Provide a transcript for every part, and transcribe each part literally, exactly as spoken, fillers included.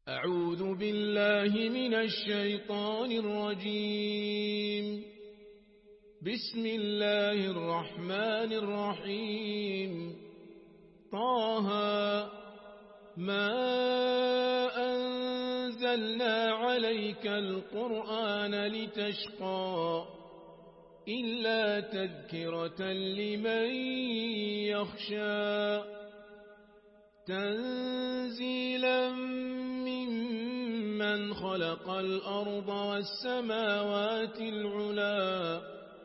أعوذ بالله من الشيطان الرجيم. بسم الله الرحمن الرحيم. طه ما أنزلنا عليك القرآن لتشقى إلا تذكرة لمن يخشى تنزيلا ممن خلق الأرض والسماوات العلا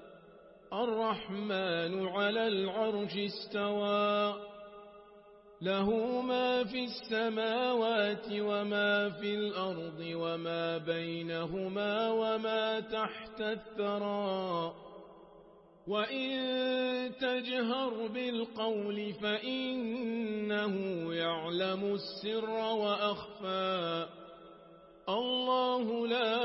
الرحمن على العرش استوى له ما في السماوات وما في الأرض وما بينهما وما تحت الثرى وإن تجهر بالقول فإنه يعلم السر وأخفى الله لا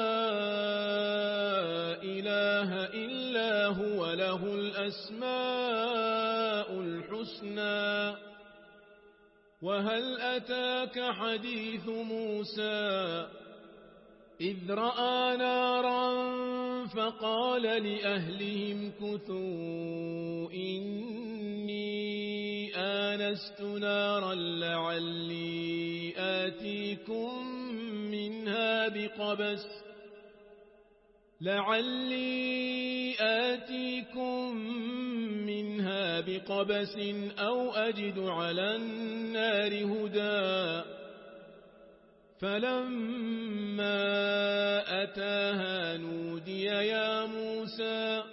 إله إلا هو له الأسماء الحسنى. وهل أتاك حديث موسى إذ رأى نارا فقال لأهلهم كثوا إني آنست نارا لعلي آتيكم منها بقبس لعلي آتيكم منها بقبس أو أجد على النار هدى فلما أتاها نودي يا موسى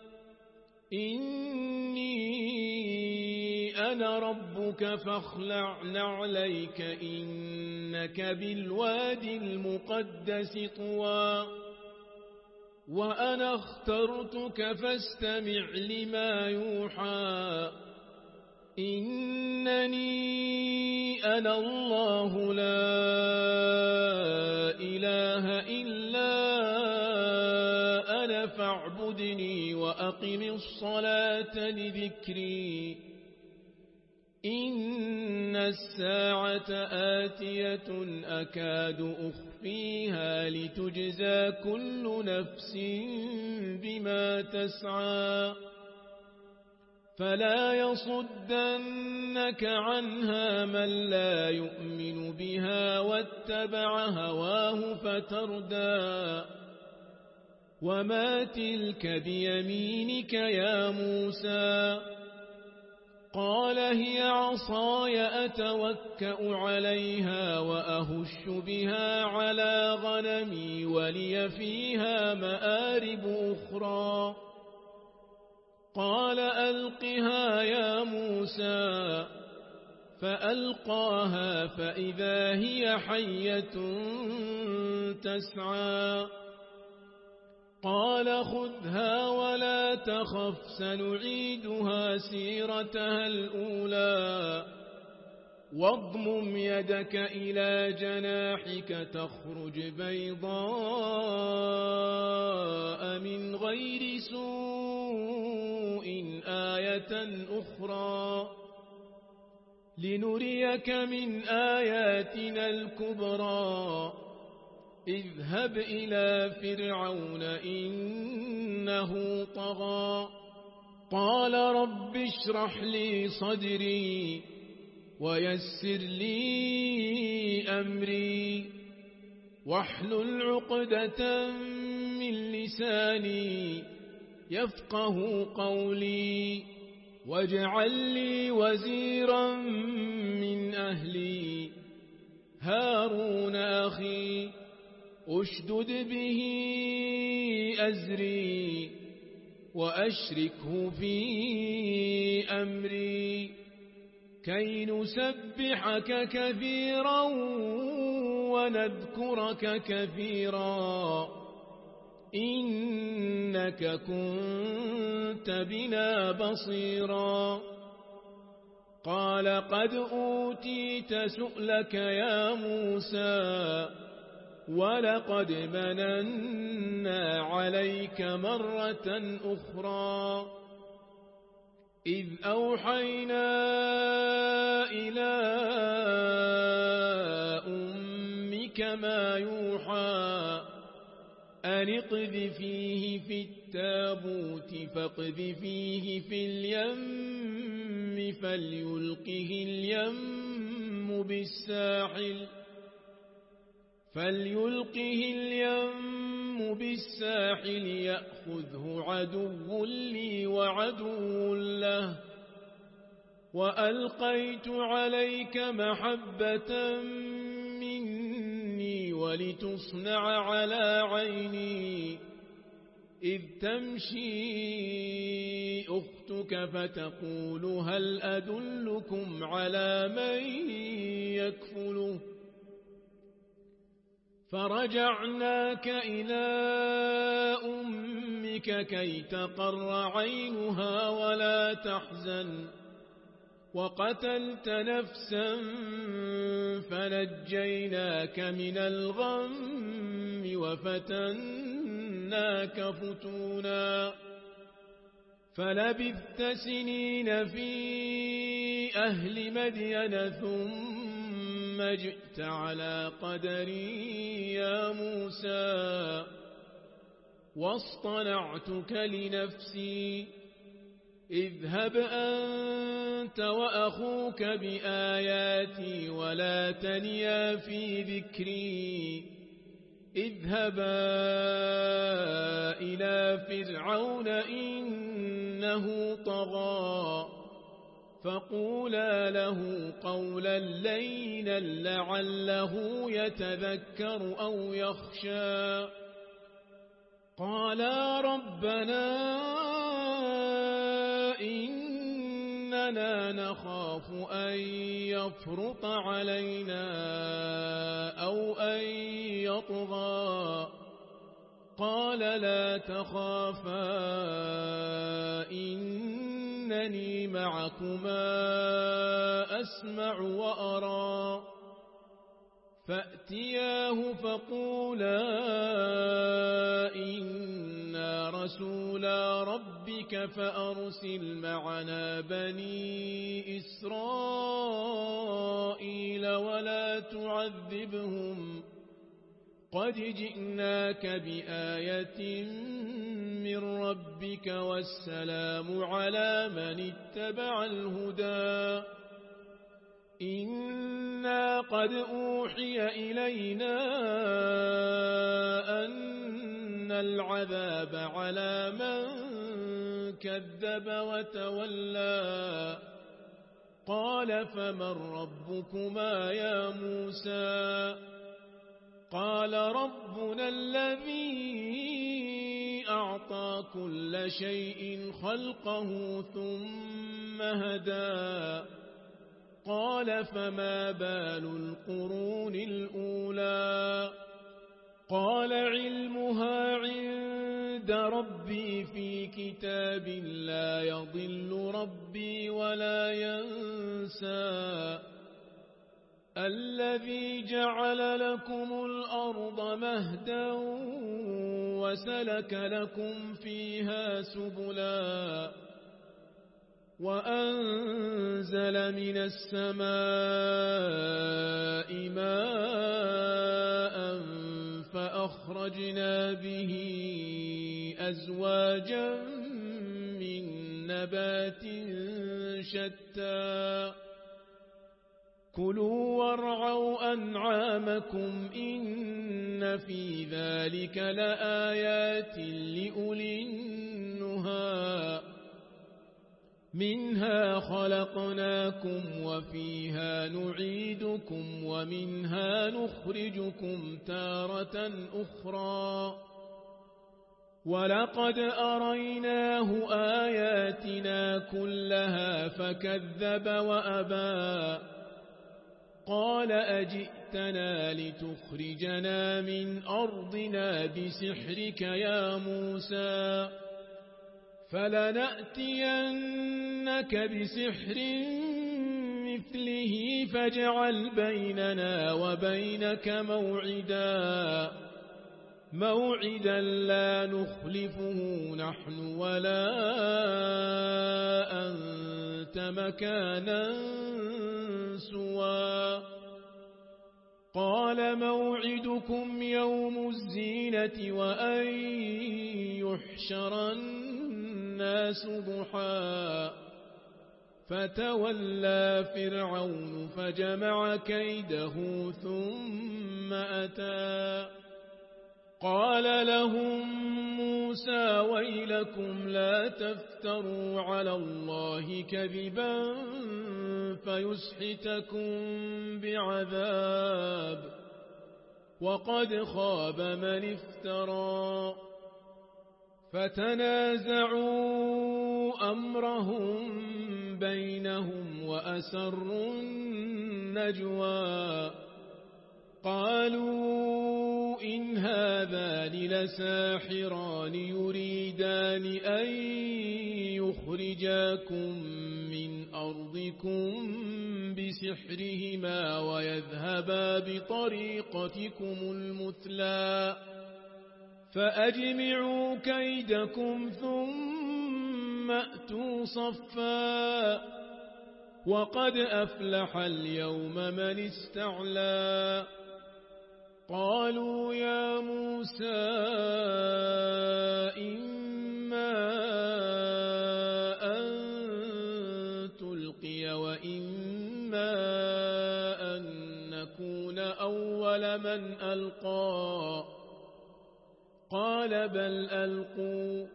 إني أنا ربك فاخلع نعليك إنك بالوادي المقدس طوى وأنا اخترتك فاستمع لما يوحى إنني أنا الله لا إله إلا أنا فاعبدني وأقم الصلاة لذكري إن الساعة آتية أكاد أخفيها لتجزى كل نفس بما تسعى فلا يصدنك عنها من لا يؤمن بها واتبع هواه فتردى وما تلك بيمينك يا موسى قال هي عصاي أتوكأ عليها وأهش بها على غنمي ولي فيها مآرب أخرى قال ألقها يا موسى فألقاها فإذا هي حية تسعى قال خذها ولا تخف سنعيدها سيرتها الأولى واضمم يدك إلى جناحك تخرج بيضاء من غير سوء آية أخرى لنريك من آياتنا الكبرى اذهب إلى فرعون إنه طغى قال رب اشرح لي صدري ويسر لي أمري واحلل عقدة من لساني يفقه قولي واجعل لي وزيرا من أهلي هارون أخي أشدد به أزري وأشركه في أمري كي نسبحك كثيرا ونذكرك كثيرا إنك كنت بنا بصيرا قال قد أوتيت سؤلك يا موسى ولقد مننا عليك مرة أخرى إذ أوحينا إلى أمك إليك ما يوحى أن اقذفيه في التابوت فاقذفيه في اليم فليلقه اليم بالساحل فليلقه اليم بالساحل يأخذه عدو لي وعدو له وألقيت عليك محبة مني ولتصنع على عيني إذ تمشي أختك فتقول هل أدلكم على من يكفله فرجعناك إلى أمك كي تقر عينها ولا تحزن وقتلت نفسا فنجيناك من الغم وفتناك فتونا فلبثت سنين في أهل مدين ثم جئت على قدري يا موسى واصطنعتك لنفسي اذهب أنت وأخوك بآياتي ولا تنيا في ذكري اذهبا إلى فرعون إنه طغى فقولا له قولا لينا لعله يتذكر أو يخشى قالا ربنا إننا نخاف أن يفرط علينا أو أن يطغى قال لا تخافا إنني معكما أسمع وأرى فأتياه فقولا إنا رسولا ربك فأرسل معنا بني إسرائيل ولا تعذبهم قد جئناك بآية من ربك والسلام على من اتبع الهدى إنا قد أوحي إلينا أن العذاب على من كذب وتولى قال فمن ربكما يا موسى قال ربنا الذي أعطى كل شيء خلقه ثم هدى قال فما بال القرون الأولى قال علمها عند ربي في كتاب لا يضل ربي ولا ينسى الذي جعل لكم الأرض مهدا وسلك لكم فيها سبلا وأنزل من السماء ماء فأخرجنا به أزواجا من نبات شتى كلوا وارعوا أنعامكم إن في ذلك لآيات لأولي النهى منها خلقناكم وفيها نعيدكم ومنها نخرجكم تارة أخرى ولقد أريناه آياتنا كلها فكذب وأبى قال أجئتنا لتخرجنا من أرضنا بسحرك يا موسى فلنأتينك بسحر مثله فاجعل بيننا وبينك موعدا موعدا لا نخلفه نحن ولا أنت مكانا سوى قال موعدكم يوم الزينة وأن يحشر الناس ضحى فتولى فرعون فجمع كيده ثم أتى قال لهم موسى ويلكم لا تفتروا على الله كذبا فيسحتكم بعذاب وقد خاب من افترى فتنازعوا أمرهم بينهم وأسروا النجوى قالوا إن هذان لساحران يريدان أن يخرجاكم من أرضكم بسحرهما ويذهبا بطريقتكم المثلى فأجمعوا كيدكم ثم أتوا صفا وقد أفلح اليوم من استعلى قالوا يا موسى إما أن تلقي وإما أن نكون أول من ألقى قال بل ألقوا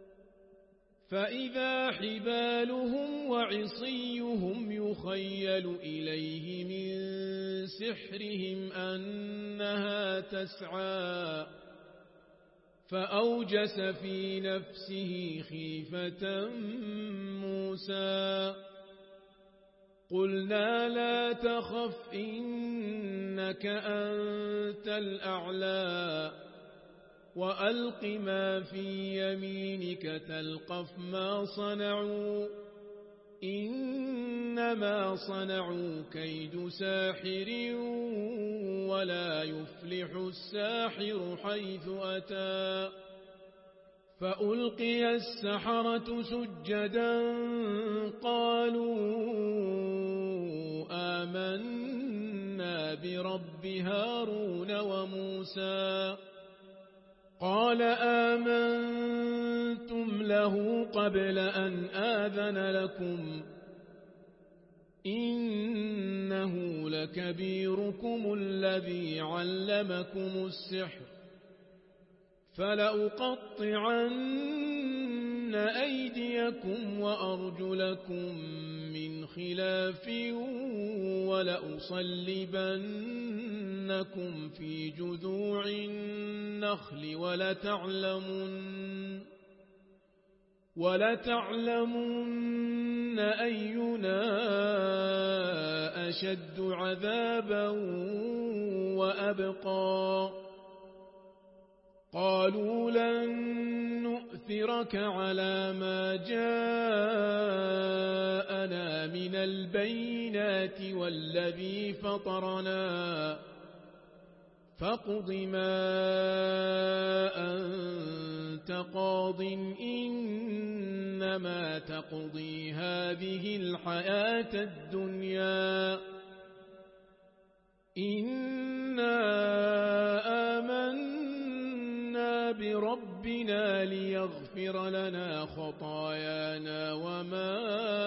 فإذا حبالهم وعصيهم يخيل إليه من سحرهم أنها تسعى فأوجس في نفسه خيفة موسى قلنا لا تخف إنك أنت الأعلى وألق ما في يمينك تلقف ما صنعوا إنما صنعوا كيد ساحر ولا يفلح الساحر حيث أتى فألقي السحرة سجدا قالوا آمنا برب هارون وموسى قال آمنتم له قبل أن آذن لكم إنه لكبيركم الذي علمكم السحر فلأقطعن أيديكم وأرجلكم من خلاف ولأصلبنكم في جذوع النخل ولتعلمن ولتعلمن أينا أشد عذابا وأبقى قالوا لن نؤثرك على ما جاءنا من البينات والذي فطرنا فاقض ما أنت قاض إنما تقضي هذه الحياة الدنيا إنا آمنا بربنا ليغفر لنا خطايانا وما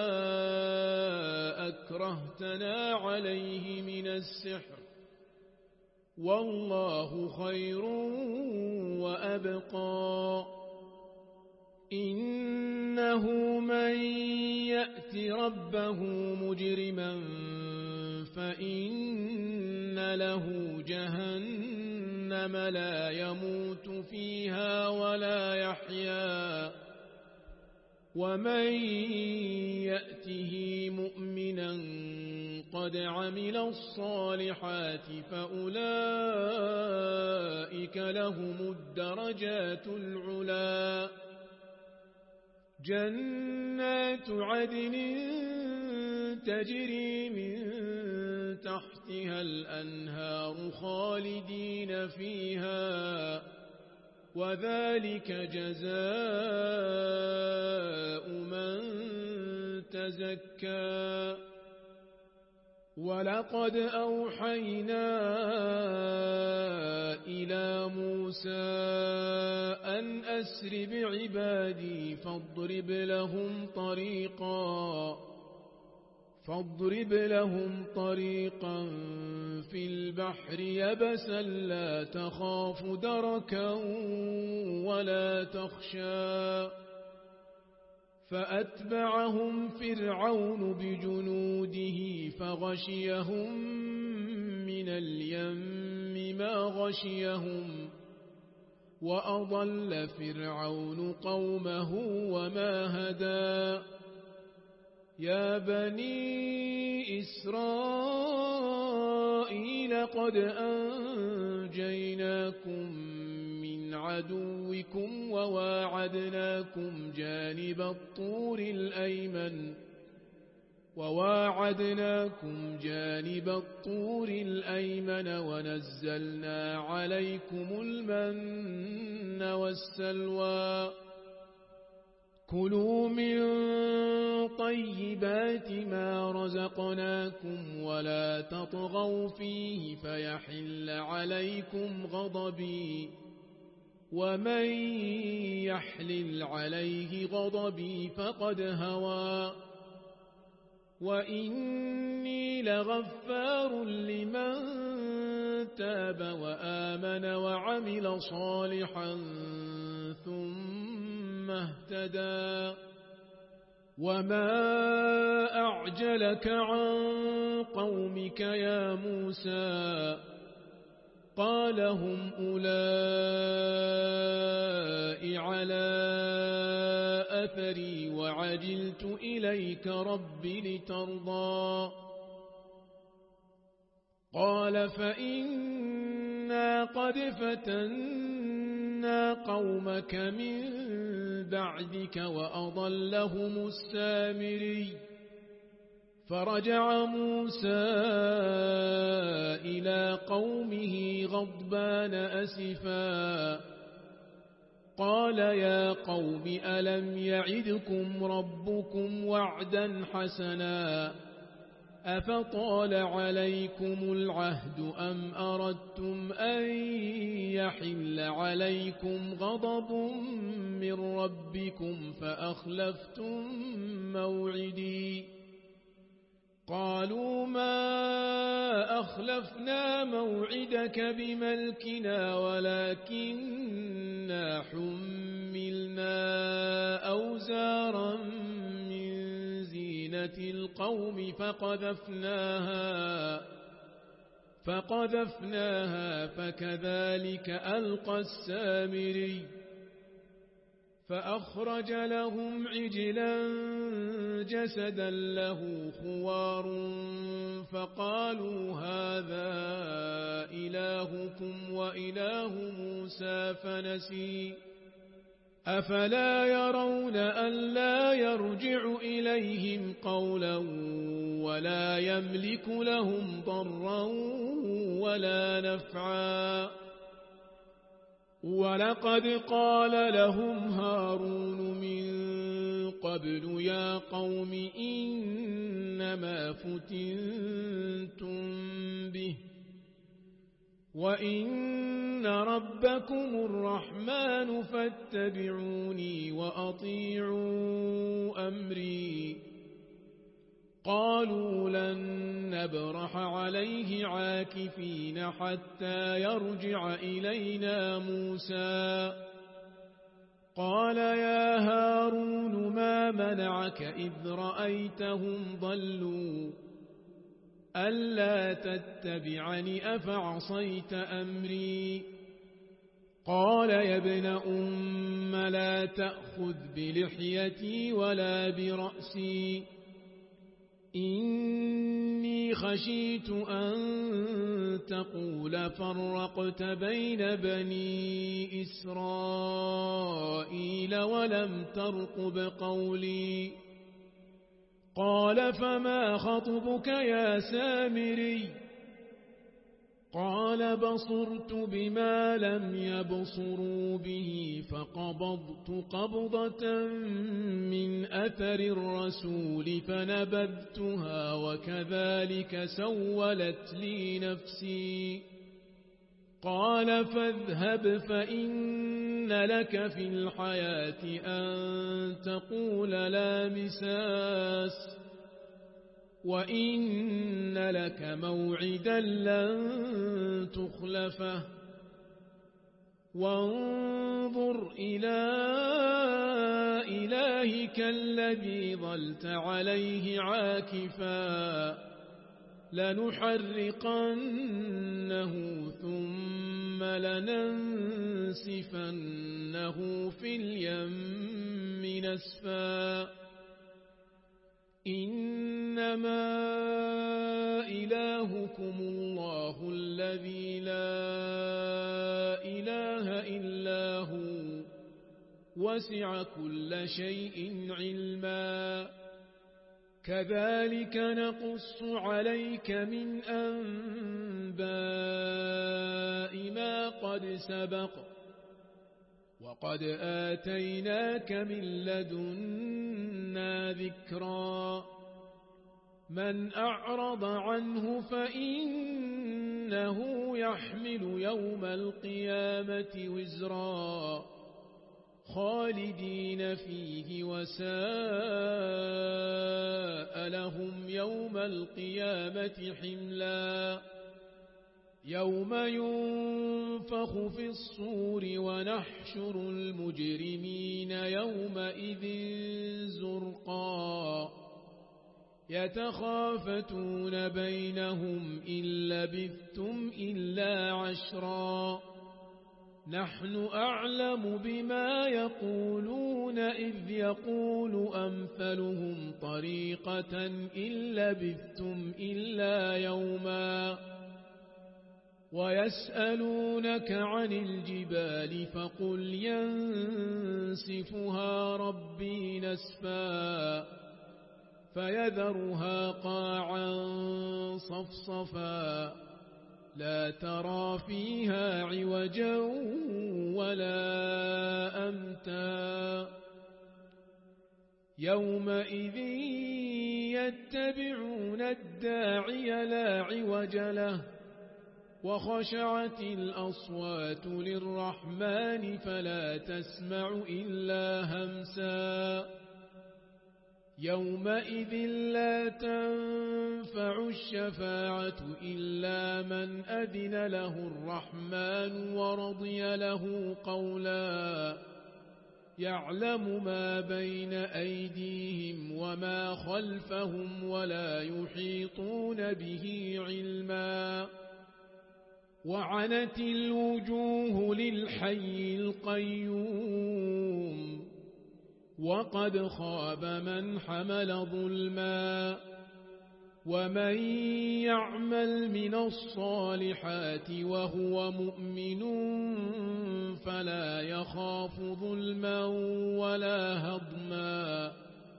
أكرهتنا عليه من السحر والله خير وأبقى إنه من يأت ربه مجرما فإن له جهنم لا يموت فيها ولا يحيا ومن يأته مؤمنا قد عمل الصالحات فأولئك لهم الدرجات العلا جنات عدن تجري من تحتها الأنهار خالدين فيها وذلك جزاء من تزكى ولقد أوحينا إلى موسى أن أسر بعبادي فاضرب لهم طريقا فاضرب لهم طريقا في البحر يبسا لا تخاف دركا ولا تخشى فأتبعهم فرعون بجنوده فغشيهم من اليم ما غشيهم وأضل فرعون قومه وما هدى يا بني إسرائيل قد أنجيناكم من عدوكم وواعدناكم جانب الطور الأيمن وواعدناكم جانب الطور الأيمن ونزلنا عليكم المن والسلوى كلوا من طيبات ما رزقناكم ولا تطغوا فيه فيحل عليكم غضبي ومن يحلل عليه غضبي فقد هوى وإني لغفار لمن تاب وآمن وعمل صالحا ثم اهتدى وما أعجلك عن قومك يا موسى قال هم أولئك على أثري وعجلت إليك رب لترضى قال فإنا قد فتنا قومك من بعدك وأضلهم السامري فرجع موسى إلى قومه غضبان أسفا قال يا قوم ألم يعدكم ربكم وعدا حسنا أفطال عليكم العهد أم أردتم أن يحل عليكم غضب من ربكم فأخلفتم موعدي قالوا ما أخلفنا موعدك بملكنا ولكننا حملنا أوزارا من زينة القوم فقذفناها فقذفناها فكذلك ألقى السامري فأخرج لهم عجلا جسدا له خوار فقالوا هذا إلهكم وإله موسى فنسي أفلا يرون ألا يرجع إليهم قولا ولا يملك لهم ضرا ولا نفعا ولقد قال لهم هارون من قبل يا قوم إنما فتنتم به وإن ربكم الرحمن فاتبعوني وأطيعوا أمري قالوا لن نبرح عليه عاكفين حتى يرجع إلينا موسى قال يا هارون ما منعك إذ رأيتهم ضلوا ألا تتبعني أفعصيت أمري قال يا ابن أم لا تأخذ بلحيتي ولا برأسي إني خشيت أن تقول فرقت بين بني إسرائيل ولم ترقب قولي قال فما خطبك يا سامري قال بصرت بما لم يبصروا به فقبضت قبضة من أثر الرسول فنبذتها وكذلك سولت لي نفسي. قال فاذهب فإن لك في الحياة أن تقول لا مساس وإن لك موعدا لن تخلفه وانظر إلى إلهك الذي ظلت عليه عاكفا لنحرقنه ثم لننسفنه في اليم نسفا. إنما إلهكم الله الذي لا إله إلا هو وسع كل شيء علما. كذلك نقص عليك من أنباء ما قد سبق وقد آتيناك من لدنا ذكرا. من أعرض عنه فإنه يحمل يوم القيامة وزرا خالدين فيه وساء لهم يوم القيامة حملا. يوم ينفخ في الصور ونحشر المجرمين يومئذ زرقا يتخافتون بينهم إن لبثتم إلا عشرا. نحن أعلم بما يقولون إذ يقول أمثلهم طريقة إن لبثتم إلا يوما. ويسألونك عن الجبال فقل ينسفها ربي نسفا فيذرها قاعا صفصفا لا ترى فيها عوجا ولا أمتا. يومئذ يتبعون الداعي لا عوج له وخشعت الأصوات للرحمن فلا تسمع إلا همسا. يومئذ لا تنفع الشفاعة إلا من أذن له الرحمن ورضي له قولا. يعلم ما بين أيديهم وما خلفهم ولا يحيطون به علما. وعنت الوجوه للحي القيوم وقد خاب من حمل ظلما. ومن يعمل من الصالحات وهو مؤمن فلا يخاف ظلما ولا هضما.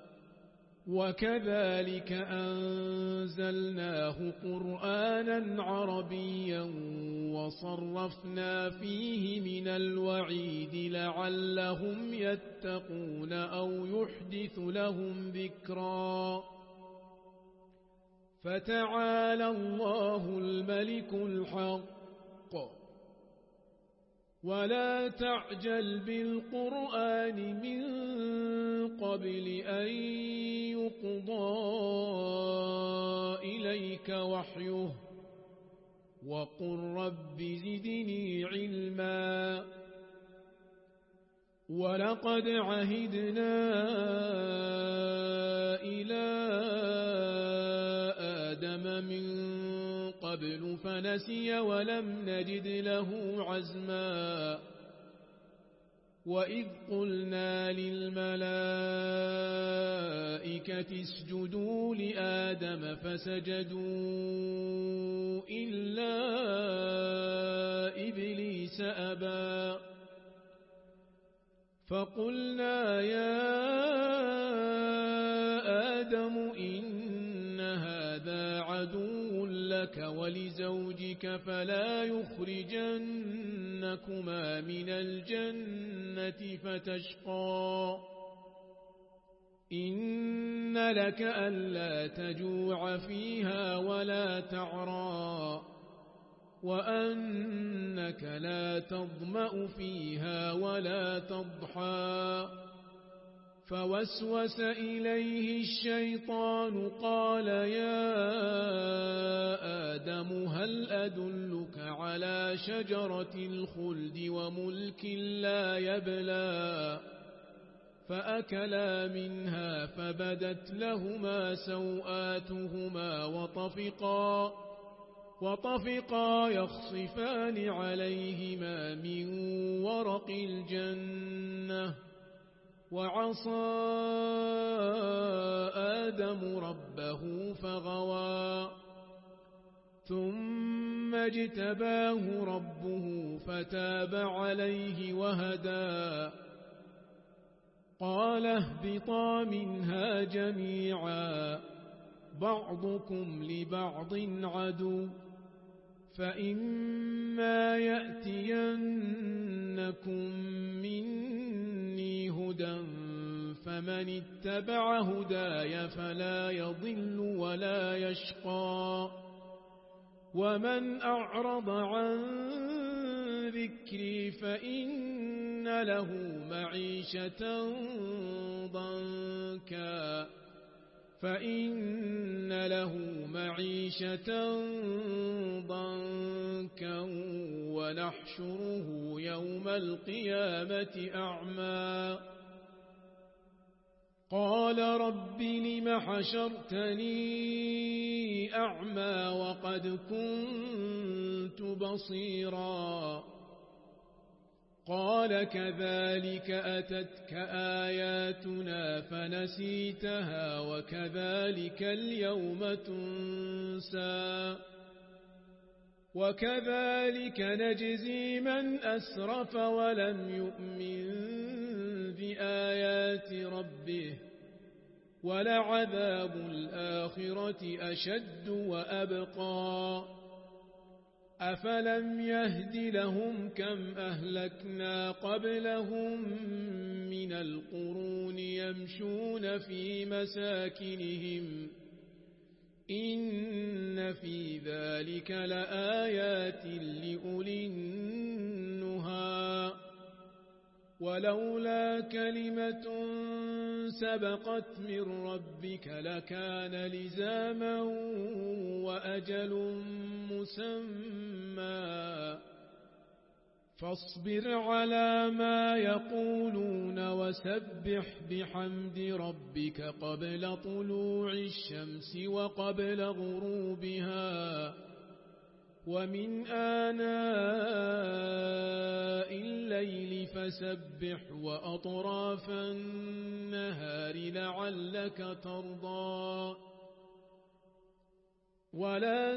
وكذلك أنزلناه قرآنا عربيا وصرفنا فيه من الوعيد لعلهم يتقون أو يحدث لهم ذكرا. فتعالى الله الملك الحق ولا تعجل بالقرآن من قبل أن يقضى إليك وحيه وقل رب زدني علما. ولقد عهدنا إلى آدم من قبل فنسي ولم نجد له عزما. وإذ قلنا للملائكة اسجدوا لآدم فسجدوا إلا إبليس أبى. فقلنا يا آدم إن هذا عدو لك ولزوجك ربك فلا يخرجنكما من الجنة فتشقى إن لك ألا تجوع فيها ولا تعرى وأنك لا تظمأ فيها ولا تضحى فوسوس إليه الشيطان قال يا آدم هل أدلك على شجرة الخلد وملك لا يبلى فأكلا منها فبدت لهما سوآتهما وطفقا وطفقا يخصفان عليهما من ورق الجنة وعصى آدم ربه فغوى ثم اجتباه ربه فتاب عليه وهدى قال اهبطا منها جميعا بعضكم لبعض عدو فإما يأتينكم مني هدى فمن اتبع هداي فلا يضل ولا يشقى ومن أعرض عن ذكري فإن له معيشة ضنكا فإن له معيشة ضنكا ونحشره يوم القيامة أعمى قال رب لم حشرتني أعمى وقد كنت بصيرا قال كذلك أتتك آياتنا فنسيتها وكذلك اليوم تنسى وكذلك نجزي من أسرف ولم يؤمن بآيات ربه ولعذاب الآخرة أشد وأبقى أفلم يهد لهم كم أهلكنا قبلهم من القرون يمشون في مساكنهم إن في ذلك لآيات لأولي النهى ولولا كلمة سبقت من ربك لكان لزاما وأجل مسمى فاصبر على ما يقولون وسبح بحمد ربك قبل طلوع الشمس وقبل غروبها ومن آناء الليل فسبح وأطراف النهار لعلك ترضى ولا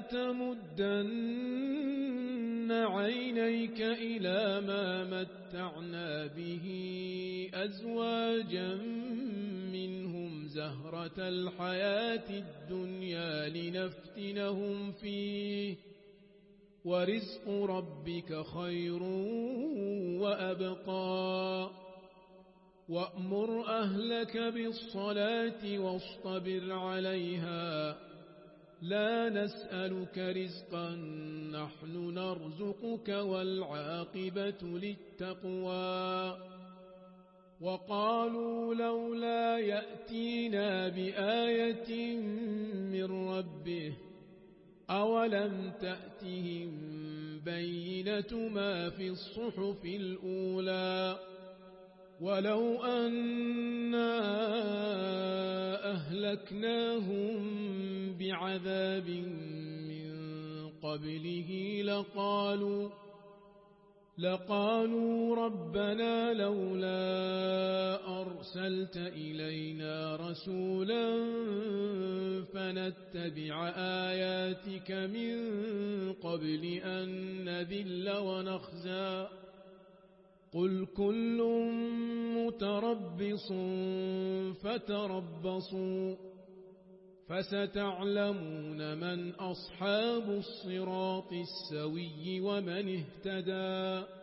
تمدن عينيك إلى ما متعنا به أزواجا منهم زهرة الحياة الدنيا لنفتنهم فيه ورزق ربك خير وأبقى وأمر أهلك بالصلاة واصطبر عليها لا نسألك رزقا نحن نرزقك والعاقبة للتقوى وقالوا لولا يأتينا بآية من ربه أولم تأتهم بينة ما في الصحف الأولى ولو أنا أهلكناهم بعذاب من قبله لقالوا لقالوا ربنا لولا أرسلت إلينا رسولا فنتبع آياتك من قبل أن نذل ونخزى قل كل متربص فتربصوا فستعلمون من أصحاب الصراط السوي ومن اهتدى.